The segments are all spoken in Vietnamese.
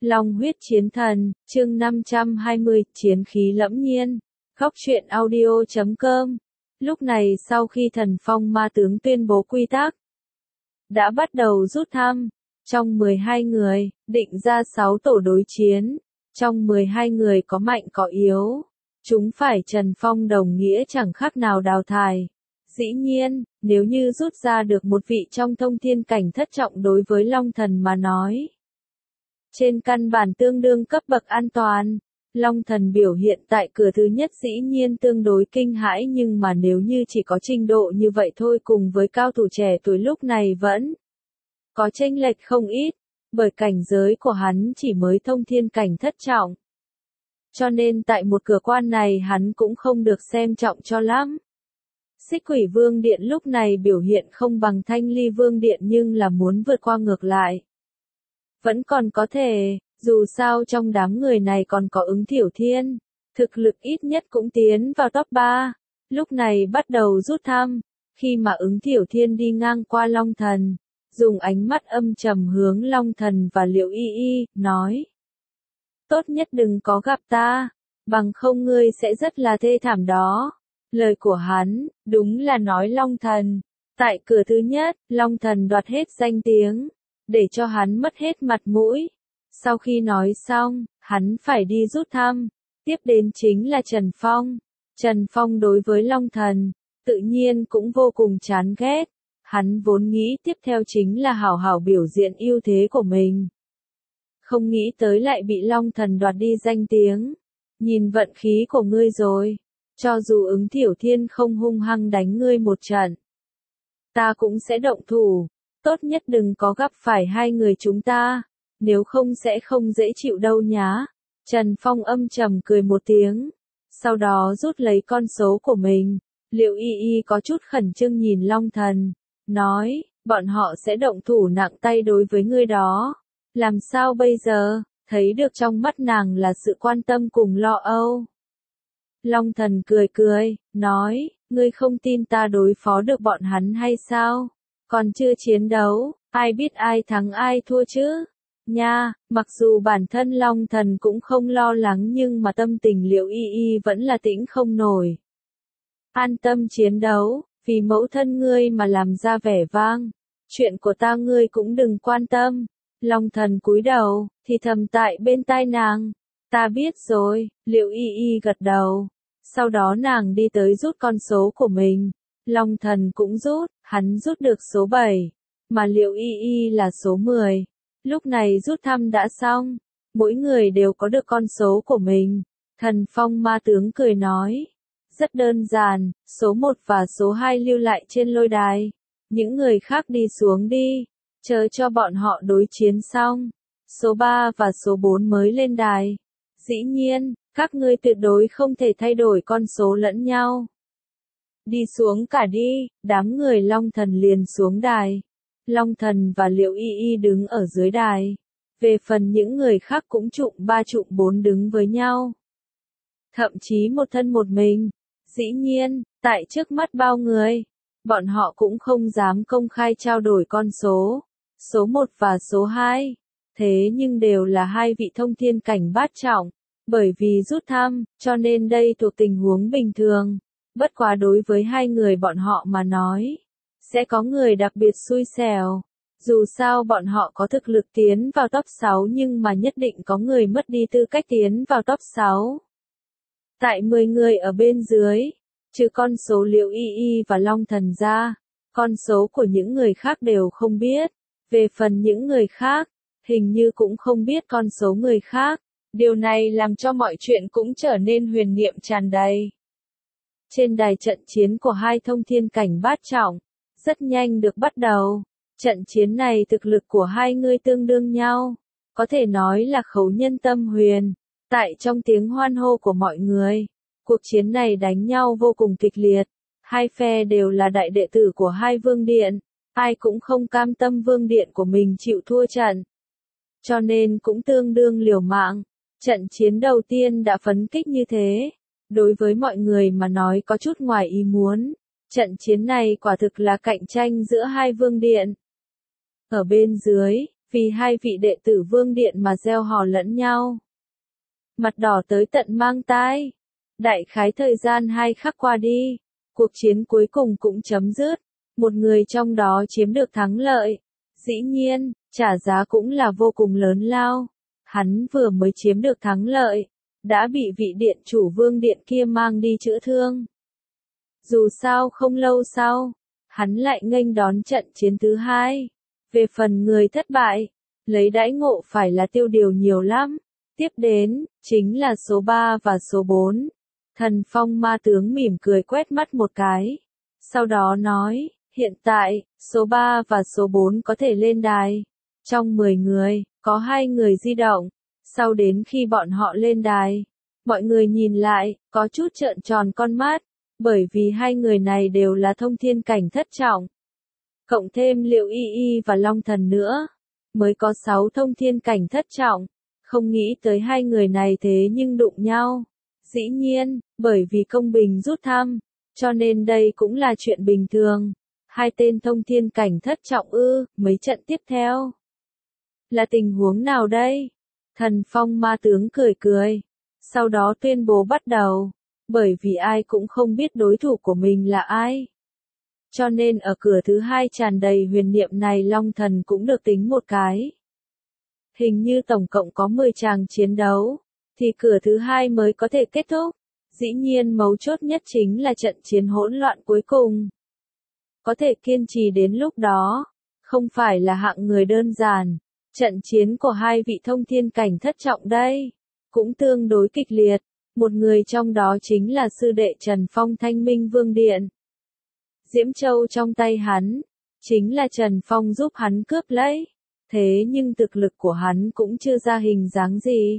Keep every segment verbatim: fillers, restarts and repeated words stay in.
Long huyết chiến thần, chương năm trăm hai mươi, chiến khí lẫm nhiên. Góc truyện audio chấm com. Lúc này sau khi thần phong ma tướng tuyên bố quy tắc, đã bắt đầu rút thăm. Trong mười hai người, định ra sáu tổ đối chiến. Trong mười hai người có mạnh có yếu. Chúng phải Trần Phong đồng nghĩa chẳng khác nào đào thải. Dĩ nhiên, nếu như rút ra được một vị trong thông thiên cảnh thất trọng đối với Long Thần mà nói, trên căn bản tương đương cấp bậc an toàn. Long Thần biểu hiện tại cửa thứ nhất dĩ nhiên tương đối kinh hãi, nhưng mà nếu như chỉ có trình độ như vậy thôi cùng với cao thủ trẻ tuổi lúc này vẫn có chênh lệch không ít, bởi cảnh giới của hắn chỉ mới thông thiên cảnh thất trọng. Cho nên tại một cửa quan này hắn cũng không được xem trọng cho lắm. Xích Quỷ Vương Điện lúc này biểu hiện không bằng Thanh Ly Vương Điện nhưng là muốn vượt qua ngược lại. Vẫn còn có thể, dù sao trong đám người này còn có Ứng Thiểu Thiên, thực lực ít nhất cũng tiến vào top ba. Lúc này bắt đầu rút thăm, khi mà Ứng Thiểu Thiên đi ngang qua Long Thần, dùng ánh mắt âm trầm hướng Long Thần và Liệu Y Y, nói: tốt nhất đừng có gặp ta, bằng không ngươi sẽ rất là thê thảm đó. Lời của hắn, đúng là nói Long Thần. Tại cửa thứ nhất, Long Thần đoạt hết danh tiếng, để cho hắn mất hết mặt mũi. Sau khi nói xong, hắn phải đi rút thăm. Tiếp đến chính là Trần Phong. Trần Phong đối với Long Thần, tự nhiên cũng vô cùng chán ghét. Hắn vốn nghĩ tiếp theo chính là hảo hảo biểu diễn ưu thế của mình. Không nghĩ tới lại bị Long Thần đoạt đi danh tiếng. Nhìn vận khí của ngươi rồi. Cho dù Ứng Thiểu Thiên không hung hăng đánh ngươi một trận, ta cũng sẽ động thủ. Tốt nhất đừng có gặp phải hai người chúng ta, nếu không sẽ không dễ chịu đâu nhá. Trần Phong âm trầm cười một tiếng, sau đó rút lấy con số của mình. Liệu Y Y có chút khẩn trương nhìn Long Thần, nói: bọn họ sẽ động thủ nặng tay đối với ngươi đó. Làm sao bây giờ? Thấy được trong mắt nàng là sự quan tâm cùng lo âu. Long Thần cười cười, nói: ngươi không tin ta đối phó được bọn hắn hay sao? Còn chưa chiến đấu, ai biết ai thắng ai thua chứ? Nha, mặc dù bản thân Long Thần cũng không lo lắng nhưng mà tâm tình Liệu Y Y vẫn là tĩnh không nổi. An tâm chiến đấu, vì mẫu thân ngươi mà làm ra vẻ vang. Chuyện của ta ngươi cũng đừng quan tâm. Long Thần cúi đầu, thì thầm tại bên tai nàng: ta biết rồi. Liệu Y Y gật đầu. Sau đó nàng đi tới rút con số của mình. Long Thần cũng rút, hắn rút được số bảy, mà Liệu Y Y là số mười. Lúc này rút thăm đã xong, mỗi người đều có được con số của mình. Thần Phong ma tướng cười nói: rất đơn giản, số một và số hai lưu lại trên lôi đài. Những người khác đi xuống đi, chờ cho bọn họ đối chiến xong. Số ba và số bốn mới lên đài. Dĩ nhiên, các ngươi tuyệt đối không thể thay đổi con số lẫn nhau. Đi xuống cả đi, đám người Long Thần liền xuống đài. Long Thần và Liệu Y Y đứng ở dưới đài. Về phần những người khác cũng trụng ba trụng bốn đứng với nhau. Thậm chí một thân một mình. Dĩ nhiên, tại trước mắt bao người, bọn họ cũng không dám công khai trao đổi con số. Số một và số hai. Thế nhưng đều là hai vị thông thiên cảnh bát trọng. Bởi vì rút thăm, cho nên đây thuộc tình huống bình thường. Bất quá đối với hai người bọn họ mà nói, sẽ có người đặc biệt xui xẻo. Dù sao bọn họ có thực lực tiến vào top sáu nhưng mà nhất định có người mất đi tư cách tiến vào top sáu. Tại mười người ở bên dưới, trừ con số Liệu Y Y và Long Thần ra, con số của những người khác đều không biết. Về phần những người khác, hình như cũng không biết con số người khác. Điều này làm cho mọi chuyện cũng trở nên huyền niệm tràn đầy. Trên đài trận chiến của hai thông thiên cảnh bát trọng, rất nhanh được bắt đầu. Trận chiến này thực lực của hai người tương đương nhau, có thể nói là khấu nhân tâm huyền. Tại trong tiếng hoan hô của mọi người, cuộc chiến này đánh nhau vô cùng kịch liệt. Hai phe đều là đại đệ tử của hai vương điện, ai cũng không cam tâm vương điện của mình chịu thua trận. Cho nên cũng tương đương liều mạng. Trận chiến đầu tiên đã phấn kích như thế, đối với mọi người mà nói có chút ngoài ý muốn. Trận chiến này quả thực là cạnh tranh giữa hai vương điện. Ở bên dưới, vì hai vị đệ tử vương điện mà gieo hò lẫn nhau. Mặt đỏ tới tận mang tai. Đại khái thời gian hai khắc qua đi, cuộc chiến cuối cùng cũng chấm dứt, một người trong đó chiếm được thắng lợi. Dĩ nhiên, trả giá cũng là vô cùng lớn lao. Hắn vừa mới chiếm được thắng lợi, đã bị vị điện chủ vương điện kia mang đi chữa thương. Dù sao không lâu sau, hắn lại nghênh đón trận chiến thứ hai. Về phần người thất bại, lấy đãi ngộ phải là tiêu điều nhiều lắm. Tiếp đến, chính là số ba và số bốn. Thần phong ma tướng mỉm cười quét mắt một cái. Sau đó nói, hiện tại, số ba và số bốn có thể lên đài. Trong mười người, có hai người di động. Sau đến khi bọn họ lên đài, mọi người nhìn lại, có chút trợn tròn con mắt. Bởi vì hai người này đều là thông thiên cảnh thất trọng. Cộng thêm Liệu Y Y và Long Thần nữa, mới có sáu thông thiên cảnh thất trọng. Không nghĩ tới hai người này thế nhưng đụng nhau. Dĩ nhiên, bởi vì công bình rút thăm, cho nên đây cũng là chuyện bình thường. Hai tên thông thiên cảnh thất trọng ư, mấy trận tiếp theo. Là tình huống nào đây? Thần phong ma tướng cười cười. Sau đó tuyên bố bắt đầu. Bởi vì ai cũng không biết đối thủ của mình là ai. Cho nên ở cửa thứ hai tràn đầy huyền niệm này Long Thần cũng được tính một cái. Hình như tổng cộng có mười tràng chiến đấu, thì cửa thứ hai mới có thể kết thúc. Dĩ nhiên mấu chốt nhất chính là trận chiến hỗn loạn cuối cùng. Có thể kiên trì đến lúc đó, không phải là hạng người đơn giản. Trận chiến của hai vị thông thiên cảnh thất trọng đây, cũng tương đối kịch liệt. Một người trong đó chính là sư đệ Trần Phong Thanh Minh Vương Điện. Diễm Châu trong tay hắn, chính là Trần Phong giúp hắn cướp lấy. Thế nhưng thực lực của hắn cũng chưa ra hình dáng gì.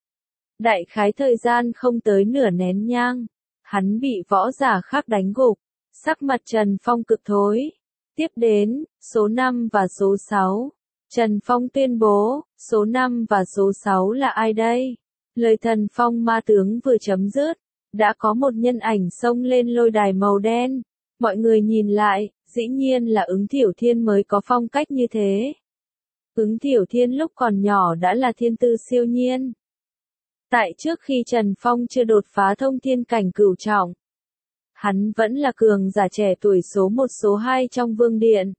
Đại khái thời gian không tới nửa nén nhang, hắn bị võ giả khác đánh gục, sắc mặt Trần Phong cực thối. Tiếp đến, số năm và số sáu. Trần Phong tuyên bố, số năm và số sáu là ai đây? Lời thần phong ma tướng vừa chấm dứt, đã có một nhân ảnh xông lên lôi đài màu đen. Mọi người nhìn lại, dĩ nhiên là Ứng Thiểu Thiên mới có phong cách như thế. Ứng Thiểu Thiên lúc còn nhỏ đã là thiên tư siêu nhiên. Tại trước khi Trần Phong chưa đột phá thông thiên cảnh cửu trọng, hắn vẫn là cường giả trẻ tuổi số một số hai trong vương điện.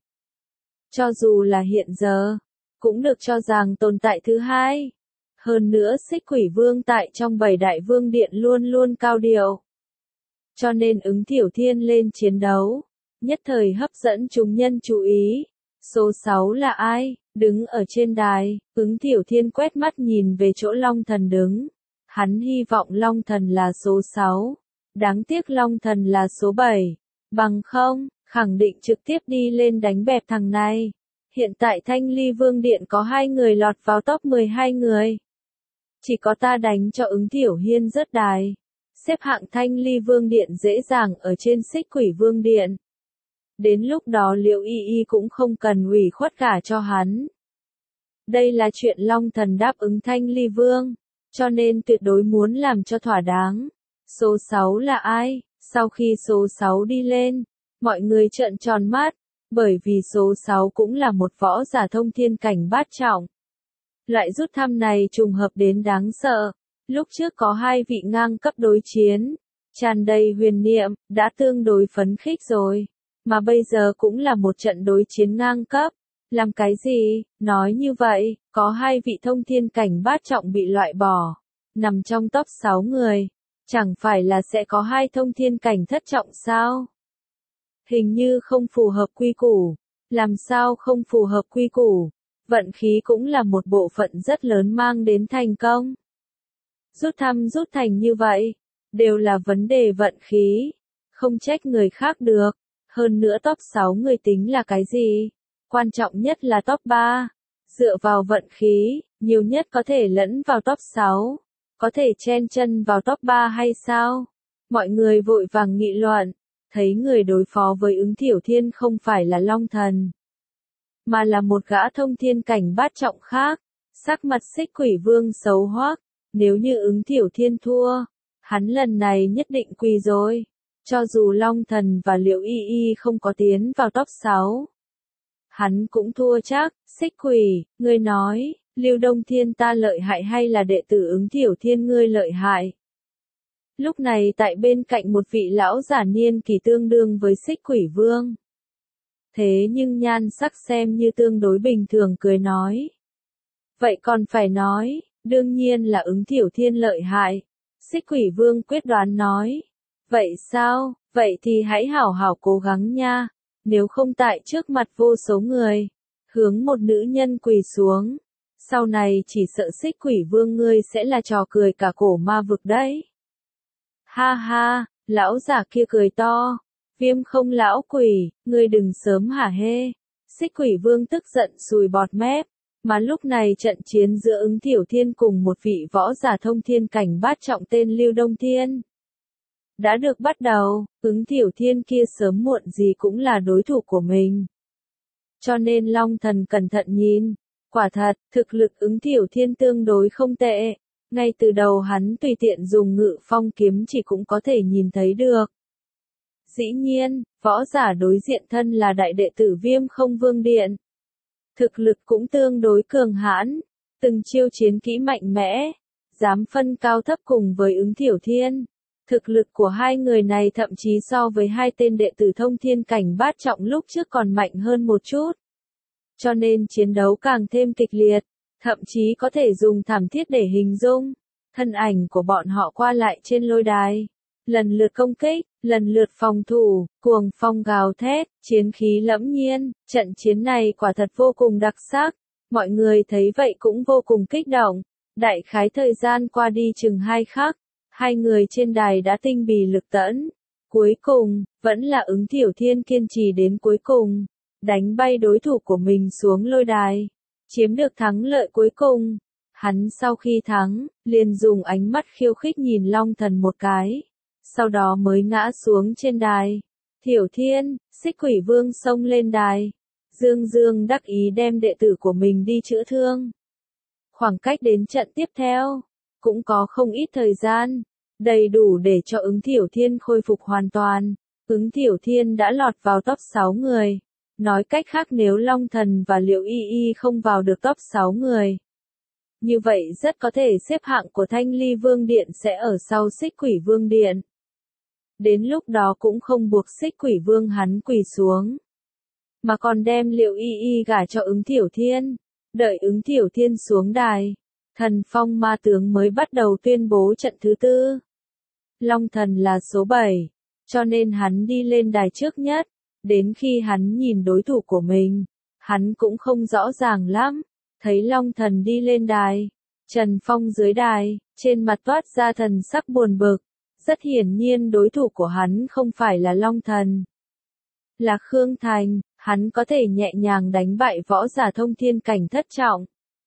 Cho dù là hiện giờ, cũng được cho rằng tồn tại thứ hai. Hơn nữa Xích Quỷ Vương tại trong bảy đại vương điện luôn luôn cao điệu. Cho nên Ứng Thiểu Thiên lên chiến đấu, nhất thời hấp dẫn chúng nhân chú ý. Số sáu là ai? Đứng ở trên đài, Ứng Thiểu Thiên quét mắt nhìn về chỗ Long Thần đứng. Hắn hy vọng Long Thần là số sáu. Đáng tiếc Long Thần là số bảy. Bằng không, khẳng định trực tiếp đi lên đánh bẹp thằng này. Hiện tại Thanh Ly Vương Điện có hai người lọt vào top mười hai người. Chỉ có ta đánh cho Ứng Thiểu Hiên rớt đài. Xếp hạng Thanh Ly Vương Điện dễ dàng ở trên Xích Quỷ Vương Điện. Đến lúc đó Liệu Y Y cũng không cần ủy khuất cả cho hắn. Đây là chuyện Long Thần đáp ứng Thanh Ly Vương, cho nên tuyệt đối muốn làm cho thỏa đáng. Số sáu là ai? Sau khi số sáu đi lên, mọi người trợn tròn mắt, bởi vì số sáu cũng là một võ giả thông thiên cảnh bát trọng. Loại rút thăm này trùng hợp đến đáng sợ. Lúc trước có hai vị ngang cấp đối chiến, tràn đầy huyền niệm, đã tương đối phấn khích rồi. Mà bây giờ cũng là một trận đối chiến ngang cấp. Làm cái gì? Nói như vậy, có hai vị thông thiên cảnh bát trọng bị loại bỏ, nằm trong top sáu người. Chẳng phải là sẽ có hai thông thiên cảnh thất trọng sao? Hình như không phù hợp quy củ. Làm sao không phù hợp quy củ? Vận khí cũng là một bộ phận rất lớn mang đến thành công. Rút thăm rút thành như vậy, đều là vấn đề vận khí. Không trách người khác được. Hơn nữa top sáu người tính là cái gì? Quan trọng nhất là top ba. Dựa vào vận khí, nhiều nhất có thể lẫn vào top sáu. Có thể chen chân vào top ba hay sao? Mọi người vội vàng nghị luận. Thấy người đối phó với Ứng Thiểu Thiên không phải là Long Thần, mà là một gã thông thiên cảnh bát trọng khác. Sắc mặt Xích Quỷ Vương xấu hoắc. Nếu như Ứng Thiểu Thiên thua, hắn lần này nhất định quỳ rồi. Cho dù Long Thần và Liệu Y Y không có tiến vào top sáu, hắn cũng thua chắc. Xích Quỷ, ngươi nói, Lưu Đông Thiên ta lợi hại hay là đệ tử Ứng Tiểu Thiên ngươi lợi hại? Lúc này tại bên cạnh một vị lão giả niên kỳ tương đương với Xích Quỷ Vương. Thế nhưng nhan sắc xem như tương đối bình thường cười nói. Vậy còn phải nói, đương nhiên là Ứng Tiểu Thiên lợi hại. Xích Quỷ Vương quyết đoán nói. Vậy sao, vậy thì hãy hảo hảo cố gắng nha, nếu không tại trước mặt vô số người, hướng một nữ nhân quỳ xuống. Sau này chỉ sợ Xích Quỷ Vương ngươi sẽ là trò cười cả cổ ma vực đấy. Ha ha, lão giả kia cười to. Viêm không lão quỷ, ngươi đừng sớm hả hê. Xích Quỷ Vương tức giận sùi bọt mép. Mà lúc này trận chiến giữa Ứng Tiểu Thiên cùng một vị võ giả thông thiên cảnh bát trọng tên Lưu Đông Thiên đã được bắt đầu. Ứng Tiểu Thiên kia sớm muộn gì cũng là đối thủ của mình. Cho nên Long Thần cẩn thận nhìn. Quả thật, thực lực Ứng Tiểu Thiên tương đối không tệ. Ngay từ đầu hắn tùy tiện dùng Ngự Phong kiếm chỉ cũng có thể nhìn thấy được. Dĩ nhiên, võ giả đối diện thân là đại đệ tử Viêm Không Vương Điện. Thực lực cũng tương đối cường hãn, từng chiêu chiến kỹ mạnh mẽ, dám phân cao thấp cùng với Ứng Tiểu Thiên. Thực lực của hai người này thậm chí so với hai tên đệ tử thông thiên cảnh bát trọng lúc trước còn mạnh hơn một chút. Cho nên chiến đấu càng thêm kịch liệt, thậm chí có thể dùng thảm thiết để hình dung. Thân ảnh của bọn họ qua lại trên lôi đài, lần lượt công kích, lần lượt phòng thủ, cuồng phong gào thét, chiến khí lẫm nhiên. Trận chiến này quả thật vô cùng đặc sắc, mọi người thấy vậy cũng vô cùng kích động. Đại khái thời gian qua đi chừng hai khắc, hai người trên đài đã tinh bì lực tẫn. Cuối cùng, vẫn là Ứng Tiểu Thiên kiên trì đến cuối cùng, đánh bay đối thủ của mình xuống lôi đài, chiếm được thắng lợi cuối cùng. Hắn sau khi thắng, liền dùng ánh mắt khiêu khích nhìn Long Thần một cái, sau đó mới ngã xuống trên đài. Tiểu Thiên, Xích Quỷ Vương xông lên đài, dương dương đắc ý đem đệ tử của mình đi chữa thương. Khoảng cách đến trận tiếp theo, cũng có không ít thời gian, đầy đủ để cho Ứng Tiểu Thiên khôi phục hoàn toàn. Ứng Tiểu Thiên đã lọt vào top sáu người. Nói cách khác nếu Long Thần và Liệu Y Y không vào được top sáu người, như vậy rất có thể xếp hạng của Thanh Ly Vương Điện sẽ ở sau Xích Quỷ Vương Điện. Đến lúc đó cũng không buộc Xích Quỷ Vương hắn quỳ xuống, mà còn đem Liệu Y Y gả cho Ứng Tiểu Thiên. Đợi Ứng Tiểu Thiên xuống đài, Thần Phong Ma Tướng mới bắt đầu tuyên bố trận thứ tư. Long Thần là số bảy, cho nên hắn đi lên đài trước nhất. Đến khi hắn nhìn đối thủ của mình, hắn cũng không rõ ràng lắm. Thấy Long Thần đi lên đài, Trần Phong dưới đài, trên mặt toát ra thần sắc buồn bực. Rất hiển nhiên đối thủ của hắn không phải là Long Thần, là Khương Thành. Hắn có thể nhẹ nhàng đánh bại võ giả thông thiên cảnh thất trọng.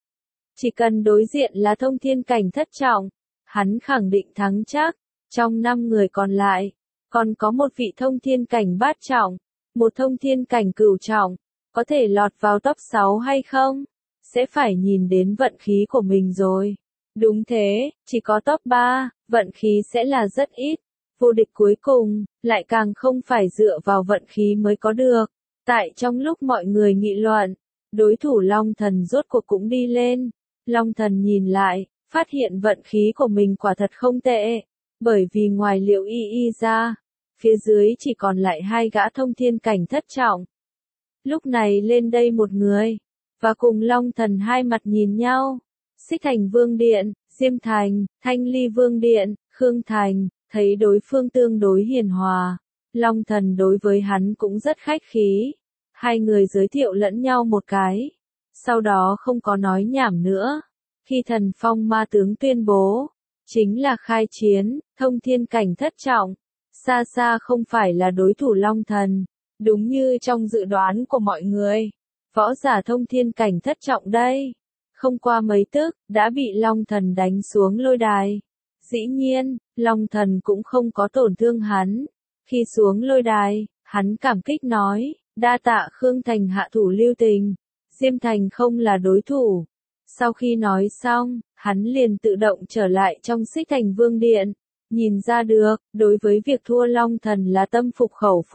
Chỉ cần đối diện là thông thiên cảnh thất trọng, hắn khẳng định thắng chắc. Trong năm người còn lại, còn có một vị thông thiên cảnh bát trọng, một thông thiên cảnh cửu trọng, có thể lọt vào top sáu hay không? Sẽ phải nhìn đến vận khí của mình rồi. Đúng thế, chỉ có top ba, vận khí sẽ là rất ít. Vô địch cuối cùng, lại càng không phải dựa vào vận khí mới có được. Tại trong lúc mọi người nghị luận, đối thủ Long Thần rốt cuộc cũng đi lên. Long Thần nhìn lại, phát hiện vận khí của mình quả thật không tệ. Bởi vì ngoài Liệu Y Y ra, phía dưới chỉ còn lại hai gã thông thiên cảnh thất trọng. Lúc này lên đây một người, và cùng Long Thần hai mặt nhìn nhau. Xích Thành Vương Điện, Diêm Thành, Thanh Ly Vương Điện, Khương Thành, thấy đối phương tương đối hiền hòa. Long Thần đối với hắn cũng rất khách khí. Hai người giới thiệu lẫn nhau một cái. Sau đó không có nói nhảm nữa. Khi Thần Phong Ma Tướng tuyên bố, chính là khai chiến, thông thiên cảnh thất trọng. Xa xa không phải là đối thủ Long Thần. Đúng như trong dự đoán của mọi người. Võ giả thông thiên cảnh thất trọng đây. Không qua mấy tức, đã bị Long Thần đánh xuống lôi đài. Dĩ nhiên, Long Thần cũng không có tổn thương hắn. Khi xuống lôi đài, hắn cảm kích nói, đa tạ Khương Thành hạ thủ lưu tình. Diêm Thành không là đối thủ. Sau khi nói xong, hắn liền tự động trở lại trong Xích Thành Vương Điện. Nhìn ra được, đối với việc thua Long Thần là tâm phục khẩu phục.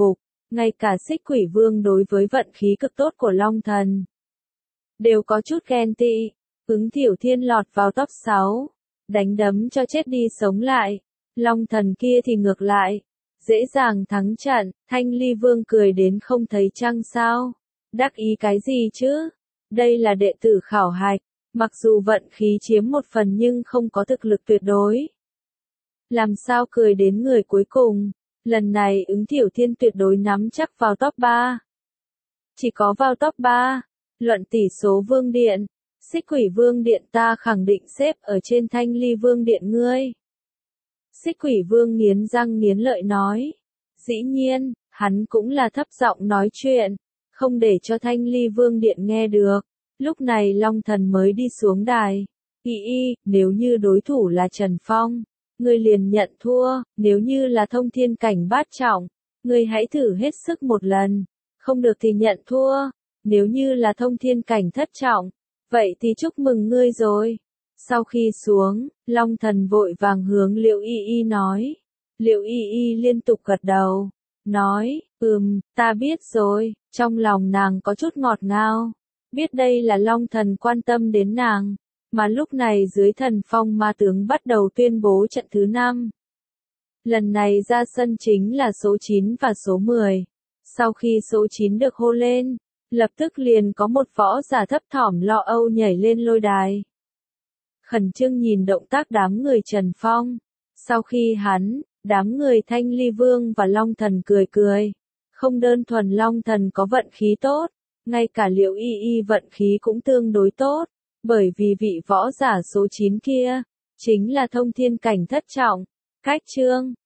ngay cả Xích Quỷ Vương đối với vận khí cực tốt của Long Thần đều có chút ghen tị. Ứng Tiểu Thiên lọt vào top sáu, đánh đấm cho chết đi sống lại. Long Thần kia thì ngược lại, dễ dàng thắng trận. Thanh Ly Vương cười đến không thấy trăng sao. Đắc ý cái gì chứ? Đây là đệ tử khảo hạch, mặc dù vận khí chiếm một phần nhưng không có thực lực tuyệt đối. Làm sao cười đến người cuối cùng? Lần này Ứng Tiểu Thiên tuyệt đối nắm chắc vào top ba. Chỉ có vào top ba, luận tỷ số Vương Điện, Xích Quỷ Vương Điện ta khẳng định xếp ở trên Thanh Ly Vương Điện ngươi. Xích Quỷ Vương nghiến răng nghiến lợi nói. Dĩ nhiên, hắn cũng là thấp giọng nói chuyện, không để cho Thanh Ly Vương Điện nghe được. Lúc này Long Thần mới đi xuống đài. Y y, nếu như đối thủ là Trần Phong, ngươi liền nhận thua. Nếu như là thông thiên cảnh bát trọng, ngươi hãy thử hết sức một lần, không được thì nhận thua. Nếu như là thông thiên cảnh thất trọng, vậy thì chúc mừng ngươi rồi. Sau khi xuống, Long Thần vội vàng hướng Liệu Y Y nói. Liệu Y Y liên tục gật đầu, nói, ừm, ta biết rồi. Trong lòng nàng có chút ngọt ngào, biết đây là Long Thần quan tâm đến nàng. Mà lúc này dưới Thần Phong Ma Tướng bắt đầu tuyên bố trận thứ năm. Lần này ra sân chính là số chín và số mười. Sau khi số chín được hô lên, lập tức liền có một võ giả thấp thỏm lo âu nhảy lên lôi đài. Khẩn trương nhìn động tác đám người Trần Phong. Sau khi hắn, đám người Thanh Ly Vương và Long Thần cười cười. Không đơn thuần Long Thần có vận khí tốt, ngay cả Liệu Y Y vận khí cũng tương đối tốt, bởi vì vị võ giả số chín kia chính là thông thiên cảnh thất trọng. Cách chương